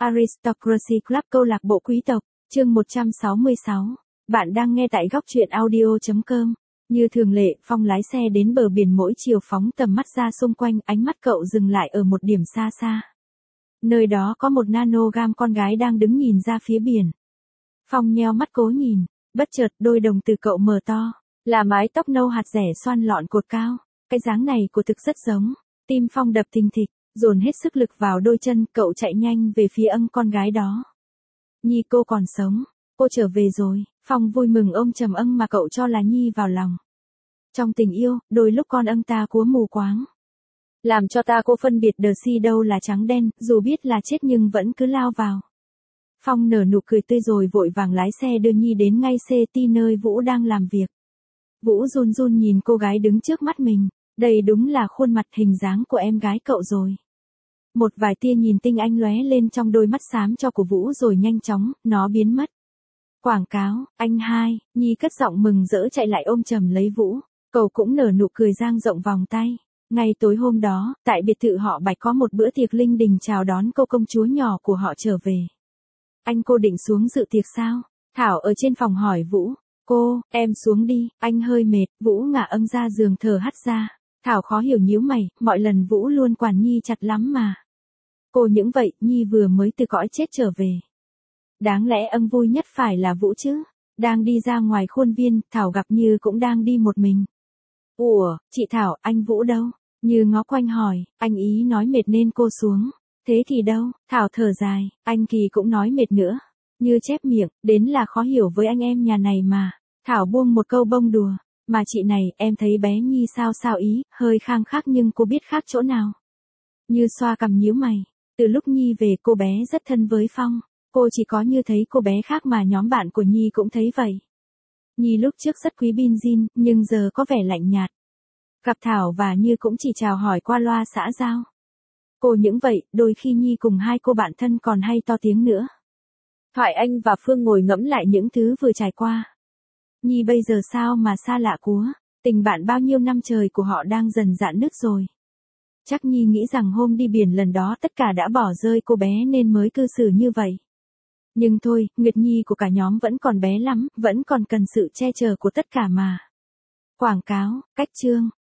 Aristocracy Club câu lạc bộ quý tộc, chương 166. Bạn đang nghe tại góc truyện audio.com. Như thường lệ, Phong lái xe đến bờ biển mỗi chiều phóng tầm mắt ra xung quanh, ánh mắt cậu dừng lại ở một điểm xa xa. Nơi đó có một nanogam con gái đang đứng nhìn ra phía biển. Phong nheo mắt cố nhìn, bất chợt đôi đồng tử cậu mở to, là mái tóc nâu hạt rẻ xoăn lọn cột cao. Cái dáng này của thực rất giống. Tim Phong đập thình thịch, dồn hết sức lực vào đôi chân, cậu chạy nhanh về phía con gái đó. Nhi, cô còn sống, cô trở về rồi. Phong vui mừng ôm chầm mà cậu cho là Nhi vào lòng. Trong tình yêu, đôi lúc con ta cúa mù quáng, làm cho ta cô phân biệt đờ si đâu là trắng đen, dù biết là chết nhưng vẫn cứ lao vào. Phong nở nụ cười tươi rồi vội vàng lái xe đưa Nhi đến ngay CT nơi Vũ đang làm việc. Vũ run run nhìn cô gái đứng trước mắt mình, đây đúng là khuôn mặt hình dáng của em gái cậu rồi. Một vài tia nhìn tinh anh lóe lên trong đôi mắt xám cho của Vũ rồi nhanh chóng, nó biến mất. Quảng cáo, anh hai, Nhi cất giọng mừng rỡ chạy lại ôm chầm lấy Vũ, cậu cũng nở nụ cười dang rộng vòng tay. Ngay tối hôm đó, tại biệt thự họ Bạch có một bữa tiệc linh đình chào đón cô công chúa nhỏ của họ trở về. Anh cô định xuống dự tiệc sao? Thảo ở trên phòng hỏi Vũ. Cô, em xuống đi, anh hơi mệt. Vũ ngả ra giường thở hắt ra. Thảo khó hiểu nhíu mày, mọi lần Vũ luôn quản Nhi chặt lắm mà. Cô những vậy, Nhi vừa mới từ cõi chết trở về. Đáng lẽ vui nhất phải là Vũ chứ. Đang đi ra ngoài khuôn viên, Thảo gặp Như cũng đang đi một mình. Ủa, chị Thảo, anh Vũ đâu? Như ngó quanh hỏi, anh ý nói mệt nên cô xuống. Thế thì đâu? Thảo thở dài, anh Kỳ cũng nói mệt nữa. Như chép miệng, đến là khó hiểu với anh em nhà này mà. Thảo buông một câu bông đùa. Mà chị này, em thấy bé Nhi sao ý, hơi khang khác nhưng cô biết khác chỗ nào? Như xoa cằm nhíu mày. Từ lúc Nhi về cô bé rất thân với Phong. Cô chỉ có Như thấy cô bé khác mà nhóm bạn của Nhi cũng thấy vậy. Nhi lúc trước rất quý Bin Jin, nhưng giờ có vẻ lạnh nhạt. Gặp Thảo và Như cũng chỉ chào hỏi qua loa xã giao. Cô những vậy, đôi khi Nhi cùng hai cô bạn thân còn hay to tiếng nữa. Thoại Anh và Phương ngồi ngẫm lại những thứ vừa trải qua. Nhi bây giờ sao mà xa lạ quá, tình bạn bao nhiêu năm trời của họ đang dần rạn nứt rồi. Chắc Nhi nghĩ rằng hôm đi biển lần đó tất cả đã bỏ rơi cô bé nên mới cư xử như vậy. Nhưng thôi, Nguyệt Nhi của cả nhóm vẫn còn bé lắm, vẫn còn cần sự che chở của tất cả mà. Quảng cáo, cách chương,